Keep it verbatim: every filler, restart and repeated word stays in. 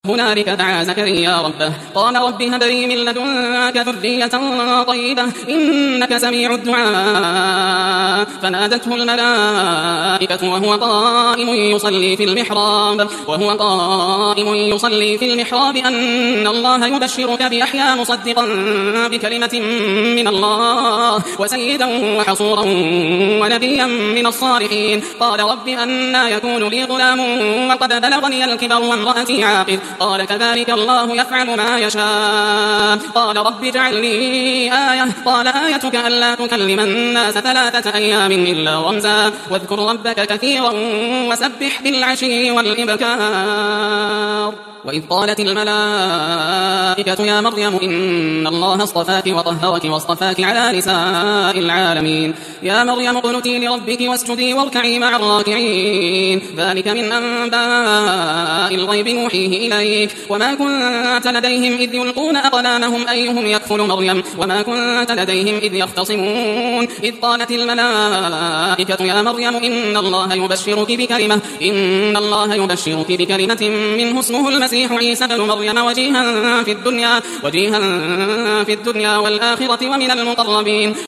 هنالك دعا زكريا ربه قال رب هب لي من لدنك ذرية طيبة إنك سميع الدعاء فنادته الملائكة وهو قائم يصلي في المحراب وهو قائم يصلي في المحراب أن الله يبشرك بيحيى مصدقا بكلمة من الله وسيدا وحصورا ونبيا من الصالحين قال رب أنى يكون لي غلام وقد بلغني الكبر وامرأتي عاقر قال كذلك الله يفعل ما يشاء قال رب اجعل لي آية قال آيتك ألا تكلم الناس ثلاثة أيام إلا رمزا واذكر ربك كثيرا وسبح بالعشي والإبكار وإذ قالت الملائكة يا مريم إن الله اصطفاك وطهرك واصطفاك على نساء العالمين يا مريم اقنتي لربك واسجدي واركعي مع الراكعين ذلك من أنباء الغيب نوحيه إليك وما كنت لديهم إذ يلقون أقلامهم أيهم يكفل مريم وما كنت لديهم إذ يختصمون إذ قالت الملائكة يا مريم إن الله يبشرك بكلمة إن الله يبشرك بكلمة منه اسمه المسيح عيسى بن مريم وجيها في الدنيا وجيها في الدنيا والآخرة ومن المقربين